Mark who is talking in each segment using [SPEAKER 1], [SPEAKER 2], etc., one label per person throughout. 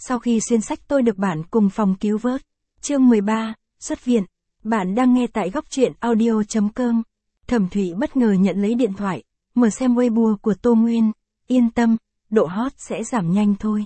[SPEAKER 1] Sau khi xuyên sách tôi được bạn cùng phòng cứu vớt. Chương 13, xuất viện. Bạn đang nghe tại góc truyện audio.com. Thẩm Thụy bất ngờ nhận lấy điện thoại, mở xem Weibo của Tô Nguyên. Yên tâm, độ hot sẽ giảm nhanh thôi.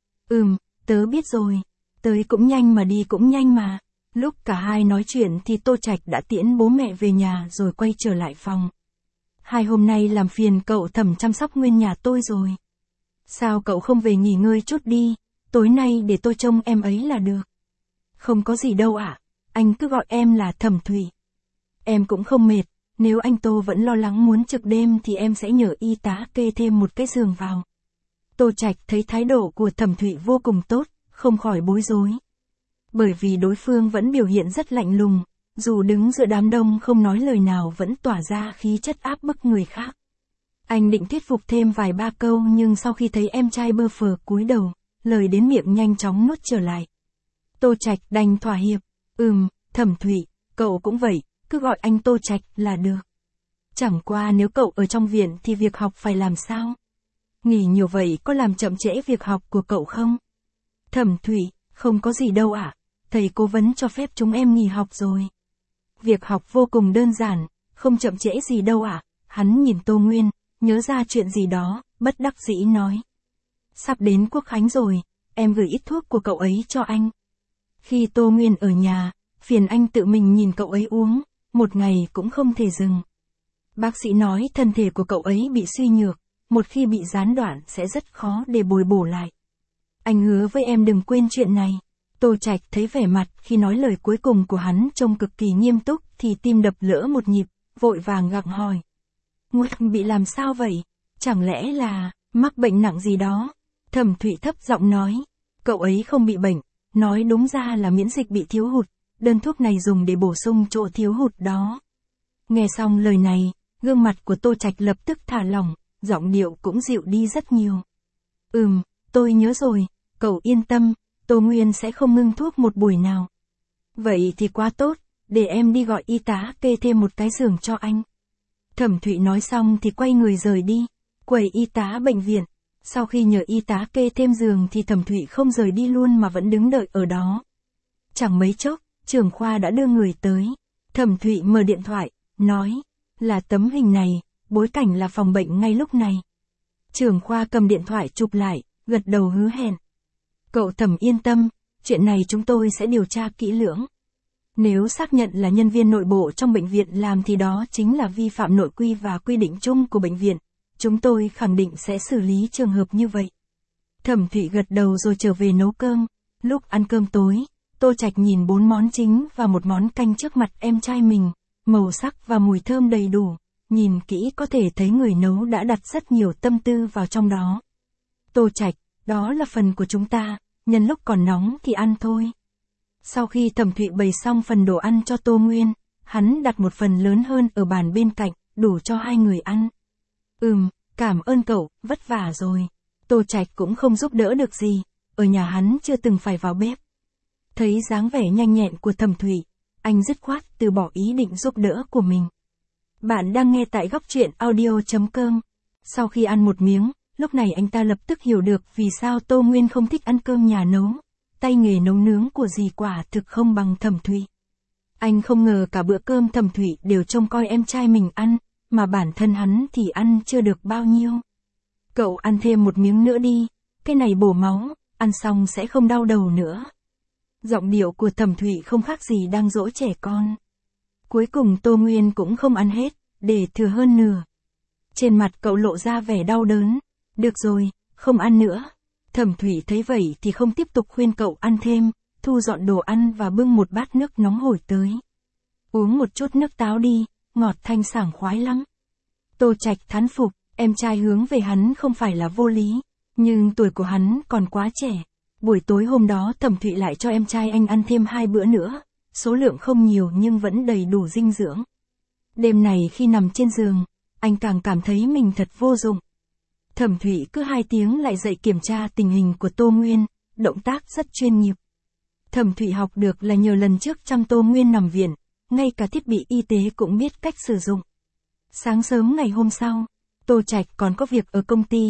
[SPEAKER 1] Tớ biết rồi. Tới cũng nhanh mà đi cũng nhanh mà. Lúc cả hai nói chuyện thì Tô Trạch đã tiễn bố mẹ về nhà rồi quay trở lại phòng. 2 hôm nay làm phiền cậu Thẩm chăm sóc nguyên nhà tôi rồi. Sao cậu không về nghỉ ngơi chút đi, tối nay để tôi trông em ấy là được. Không có gì đâu ạ, anh cứ gọi em là Thẩm Thụy. Em cũng không mệt, nếu anh Tô vẫn lo lắng muốn trực đêm thì em sẽ nhờ y tá kê thêm một cái giường vào. Tô Trạch thấy thái độ của Thẩm Thụy vô cùng tốt, không khỏi bối rối. Bởi vì đối phương vẫn biểu hiện rất lạnh lùng, dù đứng giữa đám đông không nói lời nào vẫn tỏa ra khí chất áp bức người khác. Anh định thuyết phục thêm vài ba câu nhưng sau khi thấy em trai bơ phờ cúi đầu, lời đến miệng nhanh chóng nuốt trở lại. Tô Trạch đành thỏa hiệp. Thẩm Thụy, cậu cũng vậy, cứ gọi anh Tô Trạch là được. Chẳng qua nếu cậu ở trong viện thì việc học phải làm sao? Nghỉ nhiều vậy có làm chậm trễ việc học của cậu không? Thẩm Thụy, không có gì đâu ạ, thầy cố vấn cho phép chúng em nghỉ học rồi. Việc học vô cùng đơn giản, không chậm trễ gì đâu ạ. Hắn nhìn Tô Nguyên, nhớ ra chuyện gì đó, bất đắc dĩ nói. Sắp đến Quốc Khánh rồi, em gửi ít thuốc của cậu ấy cho anh. Khi Tô Nguyên ở nhà, phiền anh tự mình nhìn cậu ấy uống, một ngày cũng không thể dừng. Bác sĩ nói thân thể của cậu ấy bị suy nhược, một khi bị gián đoạn sẽ rất khó để bồi bổ lại. Anh hứa với em đừng quên chuyện này. Tô Trạch thấy vẻ mặt khi nói lời cuối cùng của hắn trông cực kỳ nghiêm túc thì tim đập lỡ một nhịp, vội vàng gặng hỏi. Nguyên bị làm sao vậy? Chẳng lẽ là mắc bệnh nặng gì đó? Thẩm Thụy thấp giọng nói. Cậu ấy không bị bệnh, nói đúng ra là miễn dịch bị thiếu hụt, đơn thuốc này dùng để bổ sung chỗ thiếu hụt đó. Nghe xong lời này, gương mặt của Tô Trạch lập tức thả lỏng, giọng điệu cũng dịu đi rất nhiều. Tôi nhớ rồi, cậu yên tâm, Tô Nguyên sẽ không ngưng thuốc một buổi nào. Vậy thì quá tốt, để em đi gọi y tá kê thêm một cái giường cho anh. Thẩm Thụy nói xong thì quay người rời đi, quầy y tá bệnh viện. Sau khi nhờ y tá kê thêm giường thì Thẩm Thụy không rời đi luôn mà vẫn đứng đợi ở đó. Chẳng mấy chốc, trưởng khoa đã đưa người tới. Thẩm Thụy mở điện thoại, nói, là tấm hình này, bối cảnh là phòng bệnh ngay lúc này. Trưởng khoa cầm điện thoại chụp lại, gật đầu hứa hẹn. Cậu Thẩm yên tâm, chuyện này chúng tôi sẽ điều tra kỹ lưỡng. Nếu xác nhận là nhân viên nội bộ trong bệnh viện làm thì đó chính là vi phạm nội quy và quy định chung của bệnh viện. Chúng tôi khẳng định sẽ xử lý trường hợp như vậy. Thẩm Thụy gật đầu rồi trở về nấu cơm. Lúc ăn cơm tối, Tô Trạch nhìn 4 món chính và một món canh trước mặt em trai mình. Màu sắc và mùi thơm đầy đủ. Nhìn kỹ có thể thấy người nấu đã đặt rất nhiều tâm tư vào trong đó. Tô Trạch, đó là phần của chúng ta, nhân lúc còn nóng thì ăn thôi. Sau khi Thẩm Thụy bày xong phần đồ ăn cho Tô Nguyên, hắn đặt một phần lớn hơn ở bàn bên cạnh, đủ cho 2 người ăn. Cảm ơn cậu, vất vả rồi. Tô Trạch cũng không giúp đỡ được gì, ở nhà hắn chưa từng phải vào bếp. Thấy dáng vẻ nhanh nhẹn của Thẩm Thụy, anh dứt khoát từ bỏ ý định giúp đỡ của mình. Bạn đang nghe tại góc truyện audio.com. Sau khi ăn một miếng, lúc này anh ta lập tức hiểu được vì sao Tô Nguyên không thích ăn cơm nhà nấu. Tay nghề nấu nướng của dì quả thực không bằng Thẩm Thụy. Anh không ngờ cả bữa cơm Thẩm Thụy đều trông coi em trai mình ăn, mà bản thân hắn thì ăn chưa được bao nhiêu. Cậu ăn thêm một miếng nữa đi, cái này bổ máu, ăn xong sẽ không đau đầu nữa. Giọng điệu của Thẩm Thụy không khác gì đang dỗ trẻ con. Cuối cùng Tô Nguyên cũng không ăn hết, để thừa hơn nửa. Trên mặt cậu lộ ra vẻ đau đớn. Được rồi, không ăn nữa. Thẩm Thụy thấy vậy thì không tiếp tục khuyên cậu ăn thêm, thu dọn đồ ăn và bưng một bát nước nóng hổi tới. Uống một chút nước táo đi, ngọt thanh sảng khoái lắm. Tô Trạch thán phục, em trai hướng về hắn không phải là vô lý, nhưng tuổi của hắn còn quá trẻ. Buổi tối hôm đó Thẩm Thụy lại cho em trai anh ăn thêm 2 bữa nữa, số lượng không nhiều nhưng vẫn đầy đủ dinh dưỡng. Đêm này khi nằm trên giường, anh càng cảm thấy mình thật vô dụng. Thẩm Thụy cứ 2 tiếng lại dậy kiểm tra tình hình của Tô Nguyên, động tác rất chuyên nghiệp. Thẩm Thụy học được là nhờ lần trước chăm Tô Nguyên nằm viện, ngay cả thiết bị y tế cũng biết cách sử dụng. Sáng sớm ngày hôm sau, Tô Trạch còn có việc ở công ty,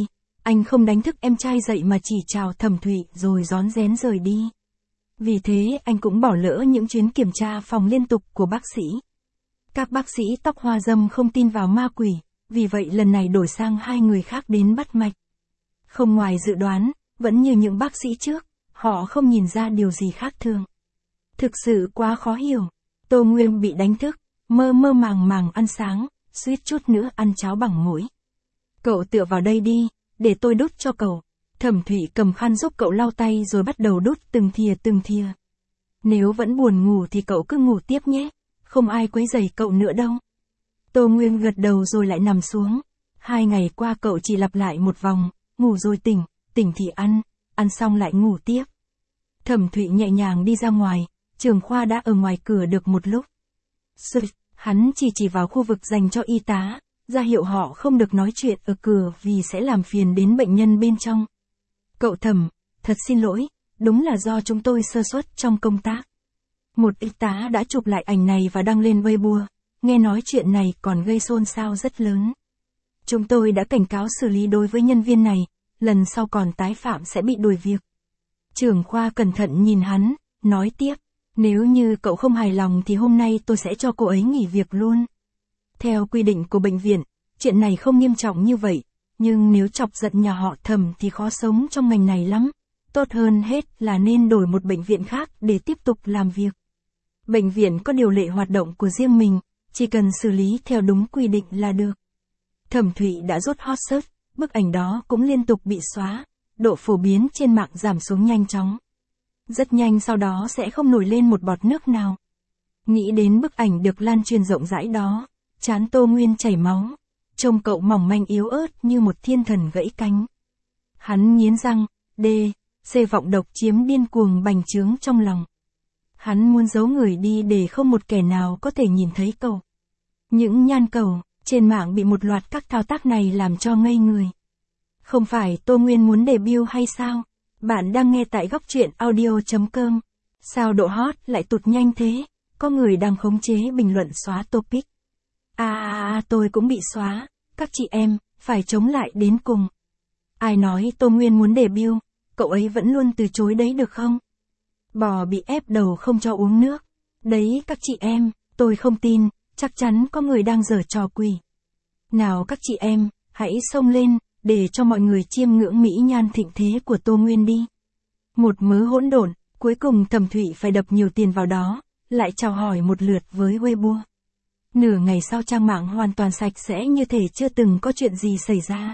[SPEAKER 1] Anh không đánh thức em trai dậy mà chỉ chào Thẩm Thụy rồi rón rén rời đi. Vì thế anh cũng bỏ lỡ những chuyến kiểm tra phòng liên tục của bác sĩ. Các bác sĩ tóc hoa râm không tin vào ma quỷ, vì vậy lần này đổi sang 2 người khác đến bắt mạch. Không ngoài dự đoán, vẫn như những bác sĩ trước, họ không nhìn ra điều gì khác thường. Thực sự quá khó hiểu. Tô Nguyên bị đánh thức, mơ mơ màng màng ăn sáng, suýt chút nữa ăn cháo bằng muối. Cậu tựa vào đây đi, để tôi đút cho cậu. Thẩm Thụy cầm khăn giúp cậu lau tay rồi bắt đầu đút từng thìa. Nếu vẫn buồn ngủ thì cậu cứ ngủ tiếp nhé, không ai quấy rầy cậu nữa đâu. Tô Nguyên gật đầu rồi lại nằm xuống. 2 ngày qua cậu chỉ lặp lại một vòng, ngủ rồi tỉnh, tỉnh thì ăn xong lại ngủ tiếp. Thẩm Thụy nhẹ nhàng đi ra ngoài, trưởng khoa đã ở ngoài cửa được một lúc. Hắn chỉ vào khu vực dành cho y tá, ra hiệu họ không được nói chuyện ở cửa vì sẽ làm phiền đến bệnh nhân bên trong. Cậu Thẩm, thật xin lỗi, đúng là do chúng tôi sơ suất trong công tác. Một y tá đã chụp lại ảnh này và đăng lên Weibo, nghe nói chuyện này còn gây xôn xao rất lớn. Chúng tôi đã cảnh cáo xử lý đối với nhân viên này, lần sau còn tái phạm sẽ bị đuổi việc. Trưởng khoa cẩn thận nhìn hắn, nói tiếp, nếu như cậu không hài lòng thì hôm nay tôi sẽ cho cô ấy nghỉ việc luôn. Theo quy định của bệnh viện, chuyện này không nghiêm trọng như vậy, nhưng nếu chọc giận nhà họ Thẩm thì khó sống trong ngành này lắm. Tốt hơn hết là nên đổi một bệnh viện khác để tiếp tục làm việc. Bệnh viện có điều lệ hoạt động của riêng mình, chỉ cần xử lý theo đúng quy định là được. Thẩm Thụy đã rút hot search, bức ảnh đó cũng liên tục bị xóa, độ phổ biến trên mạng giảm xuống nhanh chóng. Rất nhanh sau đó sẽ không nổi lên một bọt nước nào. Nghĩ đến bức ảnh được lan truyền rộng rãi đó, trán Tô Nguyên chảy máu, trông cậu mỏng manh yếu ớt như một thiên thần gãy cánh. Hắn nghiến răng, vọng độc chiếm điên cuồng bành trướng trong lòng. Hắn muốn giấu người đi để không một kẻ nào có thể nhìn thấy cậu. Những nhan cầu trên mạng bị một loạt các thao tác này làm cho ngây người. Không phải Tô Nguyên muốn debut hay sao? Bạn đang nghe tại góc truyện audio.com. Sao độ hot lại tụt nhanh thế? Có người đang khống chế bình luận xóa topic. Tôi cũng bị xóa. Các chị em, phải chống lại đến cùng. Ai nói Tô Nguyên muốn debut? Cậu ấy vẫn luôn từ chối đấy được không? Bò bị ép đầu không cho uống nước. Đấy các chị em, tôi không tin, chắc chắn có người đang giở trò quỷ. Nào các chị em, hãy xông lên, để cho mọi người chiêm ngưỡng mỹ nhan thịnh thế của Tô Nguyên đi. Một mớ hỗn độn, cuối cùng Thẩm Thụy phải đập nhiều tiền vào đó, lại chào hỏi một lượt với Weibo. Nửa ngày sau trang mạng hoàn toàn sạch sẽ như thể chưa từng có chuyện gì xảy ra.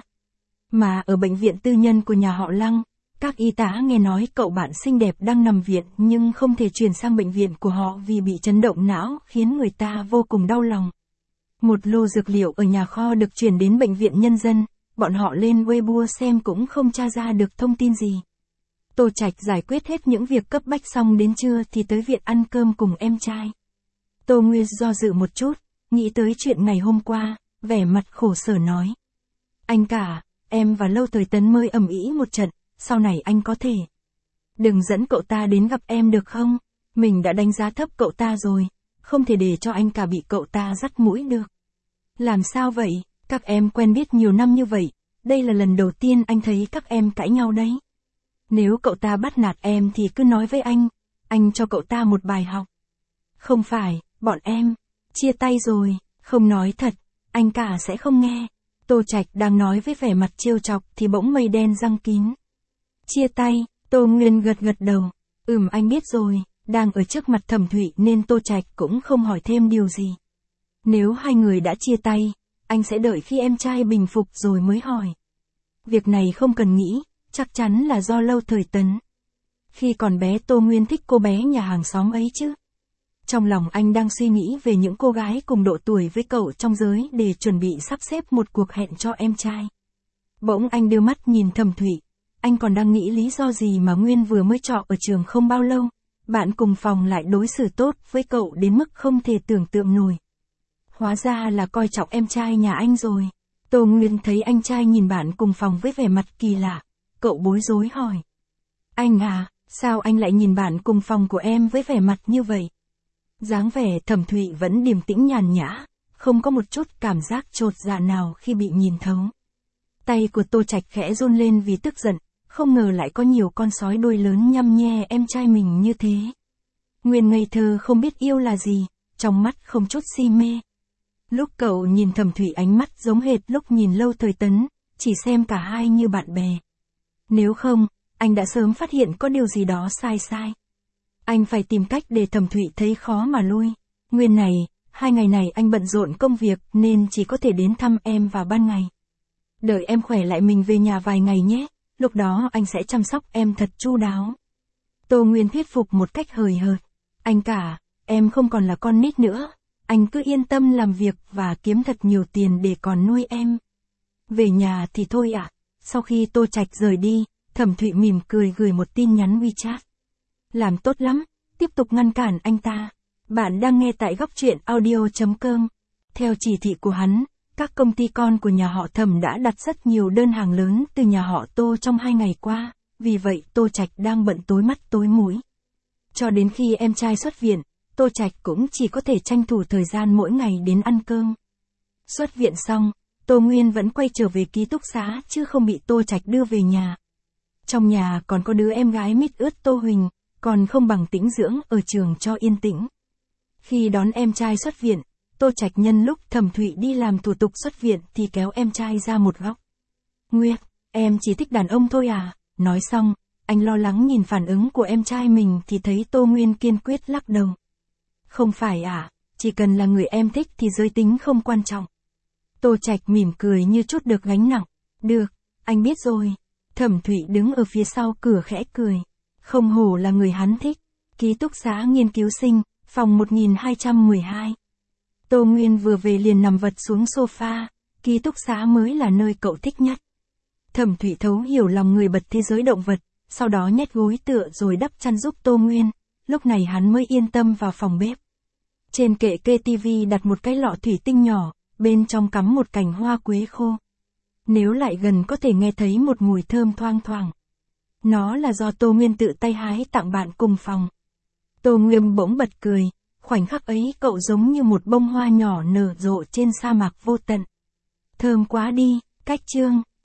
[SPEAKER 1] Mà ở bệnh viện tư nhân của nhà họ Lăng, các y tá nghe nói cậu bạn xinh đẹp đang nằm viện nhưng không thể chuyển sang bệnh viện của họ vì bị chấn động não khiến người ta vô cùng đau lòng. Một lô dược liệu ở nhà kho được chuyển đến bệnh viện nhân dân, bọn họ lên Weibo xem cũng không tra ra được thông tin gì. Tô Trạch giải quyết hết những việc cấp bách xong đến trưa thì tới viện ăn cơm cùng em trai. Tô Nguyên do dự một chút, nghĩ tới chuyện ngày hôm qua, vẻ mặt khổ sở nói. Anh cả, em và Lâu Thời Tấn mới ầm ĩ một trận, sau này anh có thể đừng dẫn cậu ta đến gặp em được không? Mình đã đánh giá thấp cậu ta rồi, không thể để cho anh cả bị cậu ta dắt mũi được. Làm sao vậy? Các em quen biết nhiều năm như vậy, đây là lần đầu tiên anh thấy các em cãi nhau đấy. Nếu cậu ta bắt nạt em thì cứ nói với anh cho cậu ta một bài học. Không phải, bọn em chia tay rồi, không nói thật, anh cả sẽ không nghe. Tô Trạch đang nói với vẻ mặt trêu chọc thì bỗng mây đen giăng kín. Chia tay, Tô Nguyên gật đầu. Anh biết rồi, đang ở trước mặt Thẩm Thụy nên Tô Trạch cũng không hỏi thêm điều gì. Nếu hai người đã chia tay, anh sẽ đợi khi em trai bình phục rồi mới hỏi. Việc này không cần nghĩ, chắc chắn là do Lâu Thời Tấn. Khi còn bé Tô Nguyên thích cô bé nhà hàng xóm ấy chứ. Trong lòng anh đang suy nghĩ về những cô gái cùng độ tuổi với cậu trong giới để chuẩn bị sắp xếp một cuộc hẹn cho em trai. Bỗng anh đưa mắt nhìn Thẩm Thụy. Anh còn đang nghĩ lý do gì mà Nguyên vừa mới trọ ở trường không bao lâu, bạn cùng phòng lại đối xử tốt với cậu đến mức không thể tưởng tượng nổi. Hóa ra là coi trọng em trai nhà anh rồi. Tô Nguyên thấy anh trai nhìn bạn cùng phòng với vẻ mặt kỳ lạ. Cậu bối rối hỏi. Anh à, sao anh lại nhìn bạn cùng phòng của em với vẻ mặt như vậy? Dáng vẻ Thẩm Thụy vẫn điềm tĩnh nhàn nhã, không có một chút cảm giác chột dạ nào khi bị nhìn thấu. Tay của Tô Trạch khẽ run lên vì tức giận, không ngờ lại có nhiều con sói đuôi lớn nhăm nhe em trai mình như thế. Nguyên ngây thơ không biết yêu là gì, trong mắt không chút si mê. Lúc cậu nhìn Thẩm Thủy ánh mắt giống hệt lúc nhìn Lâu Thời Tấn, chỉ xem cả hai như bạn bè. Nếu không, anh đã sớm phát hiện có điều gì đó sai sai. Anh phải tìm cách để Thẩm Thủy thấy khó mà lui. Nguyên này, 2 ngày này anh bận rộn công việc nên chỉ có thể đến thăm em vào ban ngày. Đợi em khỏe lại mình về nhà vài ngày nhé, lúc đó anh sẽ chăm sóc em thật chu đáo. Tô Nguyên thuyết phục một cách hời hợt. Anh cả, em không còn là con nít nữa, anh cứ yên tâm làm việc và kiếm thật nhiều tiền để còn nuôi em. Về nhà thì thôi ạ. Sau khi Tô Trạch rời đi, Thẩm Thụy mỉm cười gửi một tin nhắn WeChat. Làm tốt lắm, tiếp tục ngăn cản anh ta. Bạn đang nghe tại góc truyện audio.com. Theo chỉ thị của hắn, các công ty con của nhà họ Thẩm đã đặt rất nhiều đơn hàng lớn từ nhà họ Tô trong 2 ngày qua, vì vậy Tô Trạch đang bận tối mắt tối mũi. Cho đến khi em trai xuất viện, Tô Trạch cũng chỉ có thể tranh thủ thời gian mỗi ngày đến ăn cơm. Xuất viện xong, Tô Nguyên vẫn quay trở về ký túc xá chứ không bị Tô Trạch đưa về nhà. Trong nhà còn có đứa em gái mít ướt Tô Huỳnh, còn không bằng tĩnh dưỡng ở trường cho yên tĩnh. Khi đón em trai xuất viện, Tô Trạch nhân lúc Thẩm Thụy đi làm thủ tục xuất viện thì kéo em trai ra một góc. Nguyệt, em chỉ thích đàn ông thôi à? Nói xong, anh lo lắng nhìn phản ứng của em trai mình thì thấy Tô Nguyên kiên quyết lắc đầu. Không phải à, chỉ cần là người em thích thì giới tính không quan trọng. Tô Trạch mỉm cười như trút được gánh nặng. Được, anh biết rồi. Thẩm Thụy đứng ở phía sau cửa khẽ cười. Không hổ là người hắn thích. Ký túc xá nghiên cứu sinh, phòng 1212. Tô Nguyên vừa về liền nằm vật xuống sofa, ký túc xá mới là nơi cậu thích nhất. Thẩm Thụy thấu hiểu lòng người bật thế giới động vật, sau đó nhét gối tựa rồi đắp chăn giúp Tô Nguyên, lúc này hắn mới yên tâm vào phòng bếp. Trên kệ kê tivi đặt một cái lọ thủy tinh nhỏ, bên trong cắm một cành hoa quế khô. Nếu lại gần có thể nghe thấy một mùi thơm thoang thoảng. Nó là do Tô Nguyên tự tay hái tặng bạn cùng phòng. Tô Nguyên bỗng bật cười, khoảnh khắc ấy cậu giống như một bông hoa nhỏ nở rộ trên sa mạc vô tận. Thơm quá đi, cách chương.